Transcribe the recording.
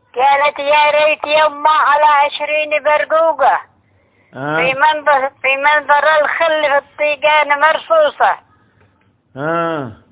قالت يا ريت يما على 20 برقوقة في منظر الخل في الطيقان مرصوصة.